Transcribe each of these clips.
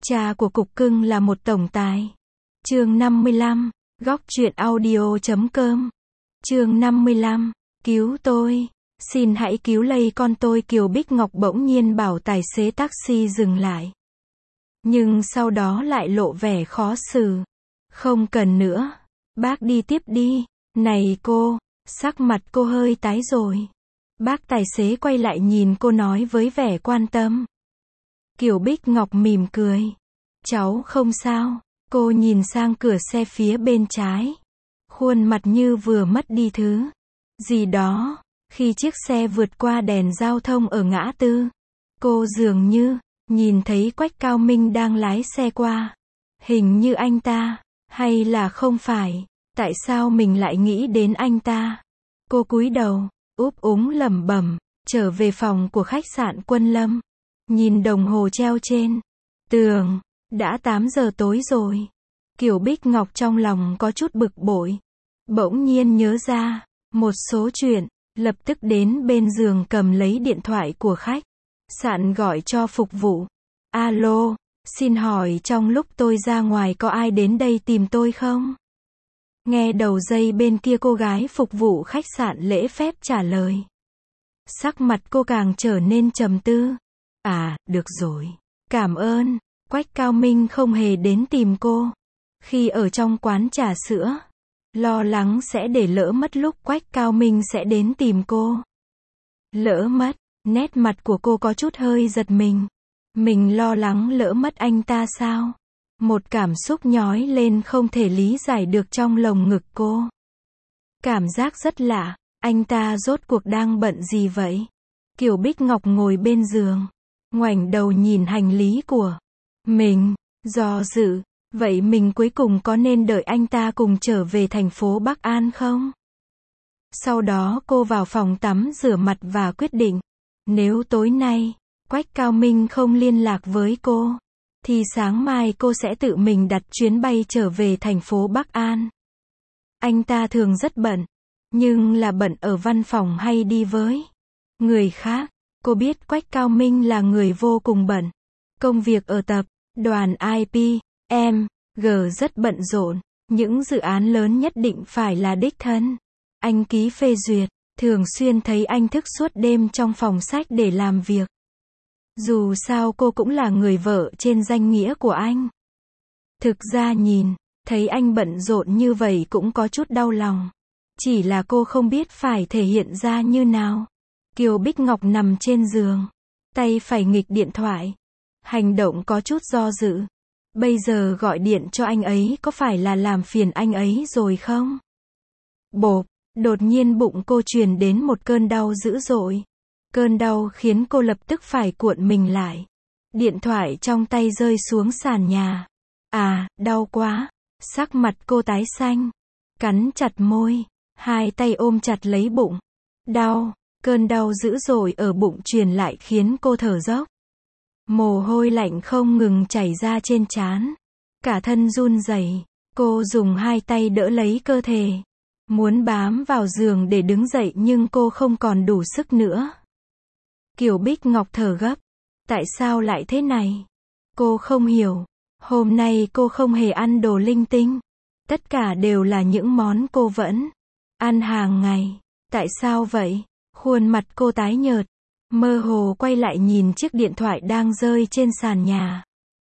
Cha của cục cưng là một tổng tài. Chương 55, góc truyện audio.com. Chương 55, cứu tôi. Xin hãy cứu lấy con tôi. Kiều Bích Ngọc bỗng nhiên bảo tài xế taxi dừng lại. Nhưng sau đó lại lộ vẻ khó xử. Không cần nữa. Bác đi tiếp đi. Này cô. Sắc mặt cô hơi tái rồi. Bác tài xế quay lại nhìn cô nói với vẻ quan tâm. Kiều Bích Ngọc mỉm cười. Cháu không sao. Cô nhìn sang cửa xe phía bên trái. Khuôn mặt như vừa mất đi thứ gì đó. Khi chiếc xe vượt qua đèn giao thông ở ngã tư, cô dường như nhìn thấy Quách Cao Minh đang lái xe qua. Hình như anh ta, hay là không phải, tại sao mình lại nghĩ đến anh ta? Cô cúi đầu, úp úng lẩm bẩm, trở về phòng của khách sạn Quân Lâm. Nhìn đồng hồ treo trên tường, đã 8 giờ tối rồi. Kiều Bích Ngọc trong lòng có chút bực bội. Bỗng nhiên nhớ ra một số chuyện, lập tức đến bên giường cầm lấy điện thoại của khách sạn gọi cho phục vụ. Alo, xin hỏi trong lúc tôi ra ngoài có ai đến đây tìm tôi không? Nghe đầu dây bên kia cô gái phục vụ khách sạn lễ phép trả lời. Sắc mặt cô càng trở nên trầm tư. À, được rồi. Cảm ơn. Quách Cao Minh không hề đến tìm cô. Khi ở trong quán trà sữa, lo lắng sẽ để lỡ mất lúc Quách Cao Minh sẽ đến tìm cô. Lỡ mất, nét mặt của cô có chút hơi giật mình. Mình lo lắng lỡ mất anh ta sao? Một cảm xúc nhói lên không thể lý giải được trong lồng ngực cô. Cảm giác rất lạ, anh ta rốt cuộc đang bận gì vậy? Kiều Bích Ngọc ngồi bên giường, ngoảnh đầu nhìn hành lý của mình, do dự. Vậy mình cuối cùng có nên đợi anh ta cùng trở về thành phố Bắc An không? Sau đó cô vào phòng tắm rửa mặt và quyết định, nếu tối nay, Quách Cao Minh không liên lạc với cô, thì sáng mai cô sẽ tự mình đặt chuyến bay trở về thành phố Bắc An. Anh ta thường rất bận, nhưng là bận ở văn phòng hay đi với người khác. Cô biết Quách Cao Minh là người vô cùng bận. Công việc ở tập đoàn IPM rất bận rộn, những dự án lớn nhất định phải là đích thân anh ký phê duyệt, thường xuyên thấy anh thức suốt đêm trong phòng sách để làm việc. Dù sao cô cũng là người vợ trên danh nghĩa của anh. Thực ra nhìn, thấy anh bận rộn như vậy cũng có chút đau lòng. Chỉ là cô không biết phải thể hiện ra như nào. Kiều Bích Ngọc nằm trên giường, tay phải nghịch điện thoại. Hành động có chút do dự. Bây giờ gọi điện cho anh ấy có phải là làm phiền anh ấy rồi không? Bộp, đột nhiên bụng cô truyền đến một cơn đau dữ dội. Cơn đau khiến cô lập tức phải cuộn mình lại. Điện thoại trong tay rơi xuống sàn nhà. À, đau quá. Sắc mặt cô tái xanh. Cắn chặt môi. Hai tay ôm chặt lấy bụng. Đau. Cơn đau dữ dội ở bụng truyền lại khiến cô thở dốc. Mồ hôi lạnh không ngừng chảy ra trên trán. Cả thân run rẩy. Cô dùng hai tay đỡ lấy cơ thể. Muốn bám vào giường để đứng dậy nhưng cô không còn đủ sức nữa. Kiều Bích Ngọc thở gấp. Tại sao lại thế này? Cô không hiểu. Hôm nay cô không hề ăn đồ linh tinh. Tất cả đều là những món cô vẫn ăn hàng ngày. Tại sao vậy? Khuôn mặt cô tái nhợt. Mơ hồ quay lại nhìn chiếc điện thoại đang rơi trên sàn nhà.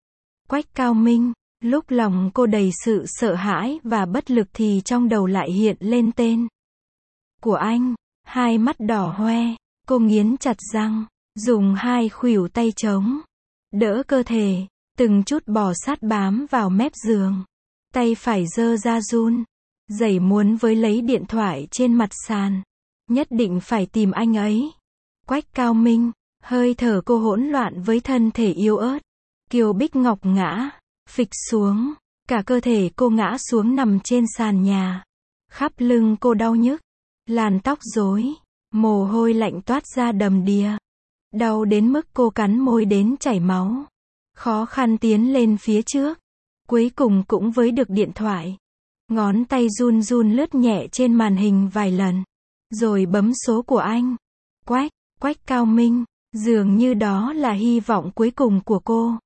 Quách Cao Minh. Lúc lòng cô đầy sự sợ hãi và bất lực thì trong đầu lại hiện lên tên của anh. Hai mắt đỏ hoe. Cô nghiến chặt răng. Dùng hai khuỷu tay chống đỡ cơ thể. Từng chút bò sát bám vào mép giường. Tay phải giơ ra run rẩy muốn với lấy điện thoại trên mặt sàn. Nhất định phải tìm anh ấy. Quách Cao Minh. Hơi thở cô hỗn loạn với thân thể yếu ớt. Kiều Bích Ngọc ngã phịch xuống. Cả cơ thể cô ngã xuống nằm trên sàn nhà. Khắp lưng cô đau nhức. Làn tóc rối. Mồ hôi lạnh toát ra đầm đìa. Đau đến mức cô cắn môi đến chảy máu. Khó khăn tiến lên phía trước. Cuối cùng cũng với được điện thoại. Ngón tay run run lướt nhẹ trên màn hình vài lần. Rồi bấm số của anh. Quách Cao Minh. Dường như đó là hy vọng cuối cùng của cô.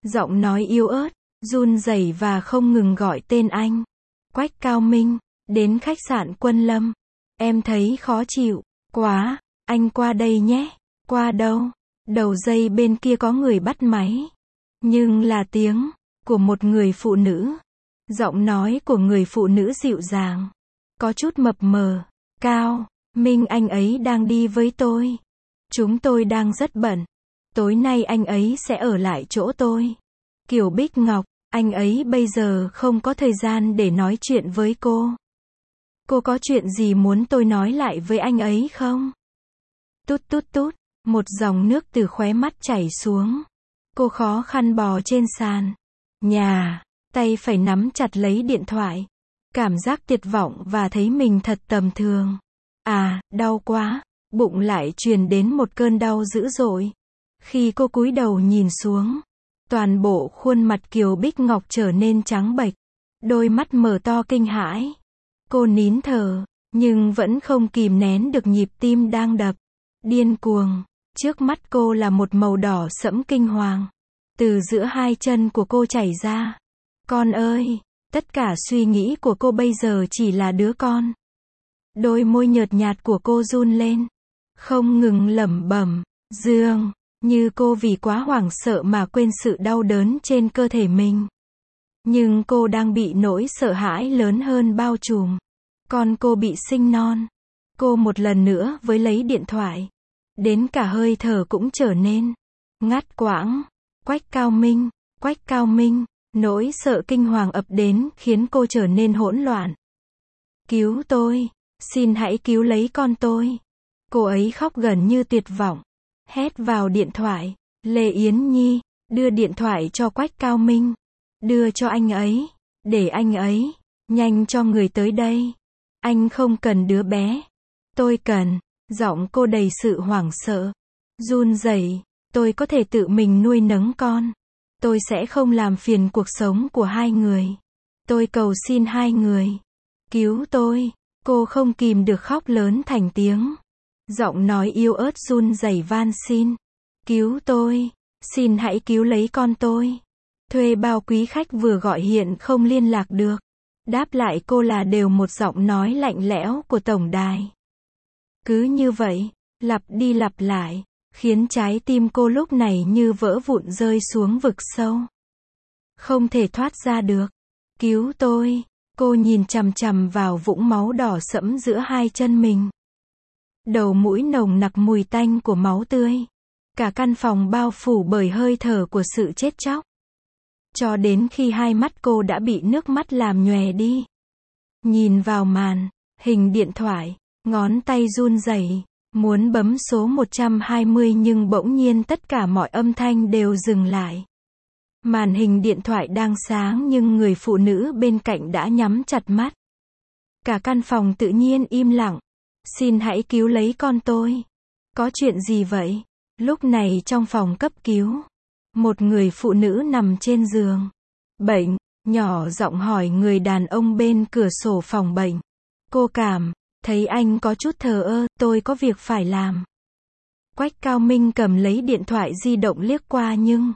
Giọng nói yếu ớt, run rẩy và không ngừng gọi tên anh. Quách Cao Minh, đến khách sạn Quân Lâm. Em thấy khó chịu quá, anh qua đây nhé. Qua đâu? Đầu dây bên kia có người bắt máy. Nhưng là tiếng của một người phụ nữ. Giọng nói của người phụ nữ dịu dàng, có chút mập mờ. Cao Minh, anh ấy đang đi với tôi. Chúng tôi đang rất bận. Tối nay anh ấy sẽ ở lại chỗ tôi. Kiều Bích Ngọc, anh ấy bây giờ không có thời gian để nói chuyện với cô. Cô có chuyện gì muốn tôi nói lại với anh ấy không? Tút tút tút, một dòng nước từ khóe mắt chảy xuống. Cô khó khăn bò trên sàn nhà, tay phải nắm chặt lấy điện thoại. Cảm giác tuyệt vọng và thấy mình thật tầm thường. À, đau quá, bụng lại truyền đến một cơn đau dữ dội. Khi cô cúi đầu nhìn xuống, toàn bộ khuôn mặt Kiều Bích Ngọc trở nên trắng bệch, đôi mắt mở to kinh hãi. Cô nín thở, nhưng vẫn không kìm nén được nhịp tim đang đập điên cuồng. Trước mắt cô là một màu đỏ sẫm kinh hoàng, từ giữa hai chân của cô chảy ra. Con ơi! Tất cả suy nghĩ của cô bây giờ chỉ là đứa con. Đôi môi nhợt nhạt của cô run lên, không ngừng lẩm bẩm, Dương, như cô vì quá hoảng sợ mà quên sự đau đớn trên cơ thể mình. Nhưng cô đang bị nỗi sợ hãi lớn hơn bao trùm. Con cô bị sinh non. Cô một lần nữa với lấy điện thoại. Đến cả hơi thở cũng trở nên ngắt quãng. Quách Cao Minh, nỗi sợ kinh hoàng ập đến khiến cô trở nên hỗn loạn. Cứu tôi, xin hãy cứu lấy con tôi. Cô ấy khóc gần như tuyệt vọng, hét vào điện thoại. Lê Yến Nhi, đưa điện thoại cho Quách Cao Minh. Đưa cho anh ấy, để anh ấy nhanh cho người tới đây. Anh không cần đứa bé, tôi cần. Giọng cô đầy sự hoảng sợ, run rẩy. Tôi có thể tự mình nuôi nấng con. Tôi sẽ không làm phiền cuộc sống của hai người. Tôi cầu xin hai người, cứu tôi. Cô không kìm được khóc lớn thành tiếng. Giọng nói yếu ớt run rẩy van xin. Cứu tôi, xin hãy cứu lấy con tôi. Thuê bao quý khách vừa gọi hiện không liên lạc được. Đáp lại cô là đều một giọng nói lạnh lẽo của tổng đài. Cứ như vậy, lặp đi lặp lại, khiến trái tim cô lúc này như vỡ vụn rơi xuống vực sâu. Không thể thoát ra được. Cứu tôi. Cô nhìn chằm chằm vào vũng máu đỏ sẫm giữa hai chân mình. Đầu mũi nồng nặc mùi tanh của máu tươi. Cả căn phòng bao phủ bởi hơi thở của sự chết chóc. Cho đến khi hai mắt cô đã bị nước mắt làm nhòe đi. Nhìn vào màn hình điện thoại, ngón tay run rẩy, muốn bấm số 120 nhưng bỗng nhiên tất cả mọi âm thanh đều dừng lại. Màn hình điện thoại đang sáng nhưng người phụ nữ bên cạnh đã nhắm chặt mắt. Cả căn phòng tự nhiên im lặng. Xin hãy cứu lấy con tôi. Có chuyện gì vậy? Lúc này trong phòng cấp cứu, một người phụ nữ nằm trên giường bệnh, nhỏ giọng hỏi người đàn ông bên cửa sổ phòng bệnh. Cô cảm thấy anh có chút thờ ơ, tôi có việc phải làm. Quách Cao Minh cầm lấy điện thoại di động liếc qua nhưng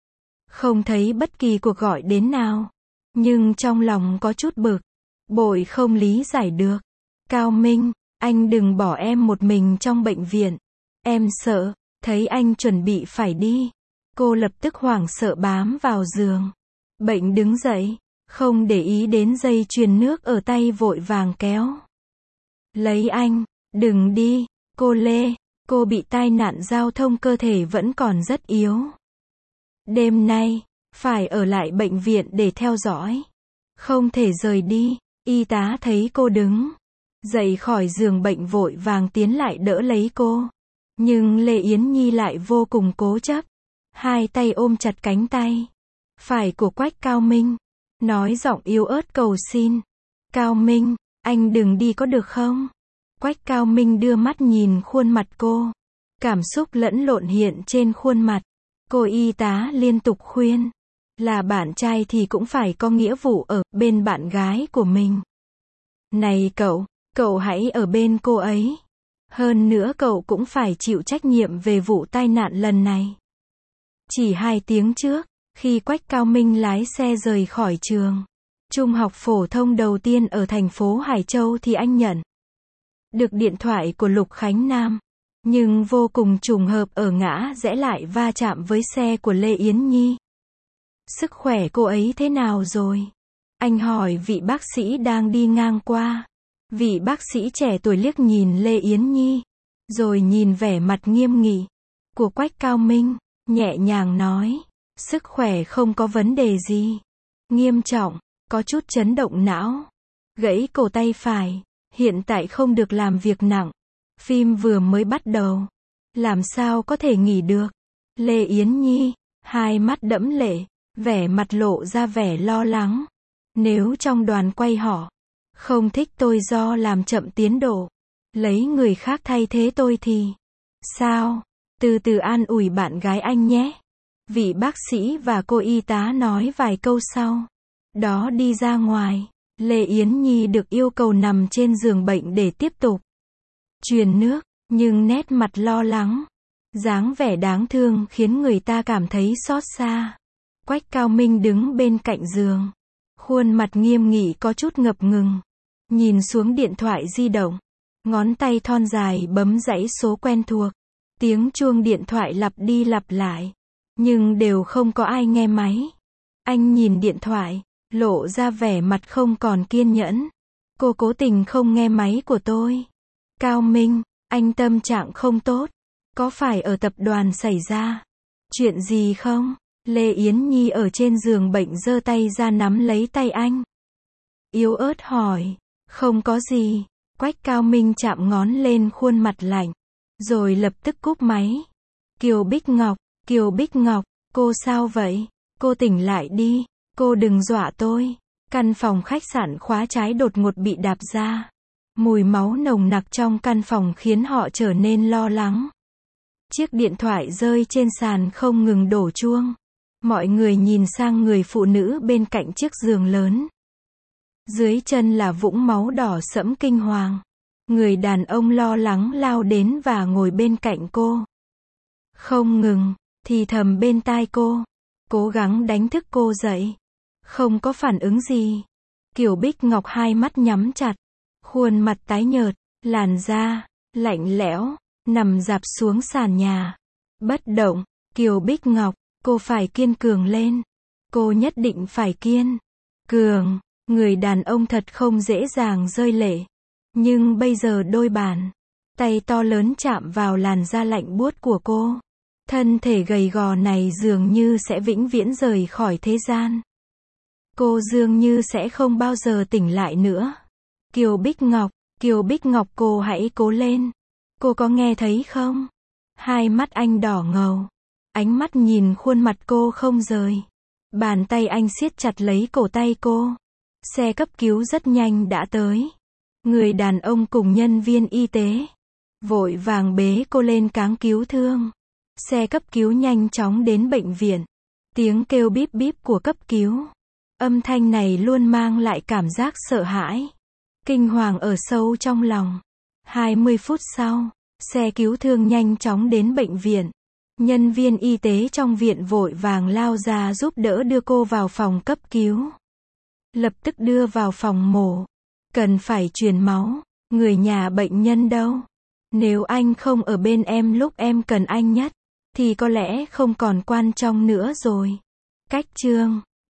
không thấy bất kỳ cuộc gọi đến nào. Nhưng trong lòng có chút bực bội không lý giải được. Cao Minh, anh đừng bỏ em một mình trong bệnh viện. Em sợ. Thấy anh chuẩn bị phải đi, cô lập tức hoảng sợ bám vào giường bệnh đứng dậy, không để ý đến dây chuyền nước ở tay vội vàng kéo lấy anh. Đừng đi, cô Lê, cô bị tai nạn giao thông, cơ thể vẫn còn rất yếu. Đêm nay, phải ở lại bệnh viện để theo dõi. Không thể rời đi. Y tá thấy cô đứng dậy khỏi giường bệnh vội vàng tiến lại đỡ lấy cô. Nhưng Lê Yến Nhi lại vô cùng cố chấp. Hai tay ôm chặt cánh tay phải của Quách Cao Minh. Nói giọng yếu ớt cầu xin. Cao Minh, anh đừng đi có được không? Quách Cao Minh đưa mắt nhìn khuôn mặt cô. Cảm xúc lẫn lộn hiện trên khuôn mặt. Cô y tá liên tục khuyên. Là bạn trai thì cũng phải có nghĩa vụ ở bên bạn gái của mình. Này cậu hãy ở bên cô ấy. Hơn nữa cậu cũng phải chịu trách nhiệm về vụ tai nạn lần này. Chỉ 2 tiếng trước, Khi Quách Cao Minh lái xe rời khỏi trường trung học phổ thông đầu tiên ở thành phố Hải Châu thì anh nhận được điện thoại của Lục Khánh Nam. Nhưng vô cùng trùng hợp ở ngã rẽ lại va chạm với xe của Lê Yến Nhi. Sức khỏe cô ấy thế nào rồi? Anh hỏi vị bác sĩ đang đi ngang qua. Vị bác sĩ trẻ tuổi liếc nhìn Lê Yến Nhi, rồi nhìn vẻ mặt nghiêm nghị của Quách Cao Minh, nhẹ nhàng nói, sức khỏe không có vấn đề gì. Nghiêm trọng, có chút chấn động não, gãy cổ tay phải, hiện tại không được làm việc nặng. Phim vừa mới bắt đầu, làm sao có thể nghỉ được. Lê Yến Nhi, hai mắt đẫm lệ, vẻ mặt lộ ra vẻ lo lắng. Nếu trong đoàn quay họ không thích tôi do làm chậm tiến độ, lấy người khác thay thế tôi thì sao? Từ từ an ủi bạn gái anh nhé. Vị bác sĩ và cô y tá nói vài câu sau đó đi ra ngoài. Lê Yến Nhi được yêu cầu nằm trên giường bệnh để tiếp tục truyền nước, nhưng nét mặt lo lắng, dáng vẻ đáng thương khiến người ta cảm thấy xót xa. Quách Cao Minh đứng bên cạnh giường, khuôn mặt nghiêm nghị có chút ngập ngừng, nhìn xuống điện thoại di động, ngón tay thon dài bấm dãy số quen thuộc. Tiếng chuông điện thoại lặp đi lặp lại, nhưng đều không có ai nghe máy. Anh nhìn điện thoại, lộ ra vẻ mặt không còn kiên nhẫn. Cô cố tình không nghe máy của tôi. Cao Minh, anh tâm trạng không tốt. Có phải ở tập đoàn xảy ra chuyện gì không? Lê Yến Nhi ở trên giường bệnh giơ tay ra nắm lấy tay anh, yếu ớt hỏi. Không có gì. Quách Cao Minh chạm ngón lên khuôn mặt lạnh, rồi lập tức cúp máy. Kiều Bích Ngọc, cô sao vậy? Cô tỉnh lại đi, cô đừng dọa tôi. Căn phòng khách sạn khóa trái đột ngột bị đạp ra. Mùi máu nồng nặc trong căn phòng khiến họ trở nên lo lắng. Chiếc điện thoại rơi trên sàn không ngừng đổ chuông. Mọi người nhìn sang người phụ nữ bên cạnh chiếc giường lớn. Dưới chân là vũng máu đỏ sẫm kinh hoàng. Người đàn ông lo lắng lao đến và ngồi bên cạnh cô. Không ngừng thì thầm bên tai cô, cố gắng đánh thức cô dậy. Không có phản ứng gì. Kiều Bích Ngọc hai mắt nhắm chặt, khuôn mặt tái nhợt, làn da lạnh lẽo, nằm rạp xuống sàn nhà, bất động. Kiều Bích Ngọc, cô phải kiên cường lên. Cô nhất định phải kiên cường. Người đàn ông thật không dễ dàng rơi lệ. Nhưng bây giờ đôi bàn tay to lớn chạm vào làn da lạnh buốt của cô. Thân thể gầy gò này dường như sẽ vĩnh viễn rời khỏi thế gian. Cô dường như sẽ không bao giờ tỉnh lại nữa. Kiều Bích Ngọc cô hãy cố lên. Cô có nghe thấy không? Hai mắt anh đỏ ngầu. Ánh mắt nhìn khuôn mặt cô không rời. Bàn tay anh siết chặt lấy cổ tay cô. Xe cấp cứu rất nhanh đã tới. Người đàn ông cùng nhân viên y tế vội vàng bế cô lên cáng cứu thương. Xe cấp cứu nhanh chóng đến bệnh viện. Tiếng kêu bíp bíp của cấp cứu. Âm thanh này luôn mang lại cảm giác sợ hãi, kinh hoàng ở sâu trong lòng. 20 phút sau, xe cứu thương nhanh chóng đến bệnh viện. Nhân viên y tế trong viện vội vàng lao ra giúp đỡ đưa cô vào phòng cấp cứu. Lập tức đưa vào phòng mổ. Cần phải truyền máu. Người nhà bệnh nhân đâu? Nếu anh không ở bên em lúc em cần anh nhất, thì có lẽ không còn quan trọng nữa rồi. Cách chương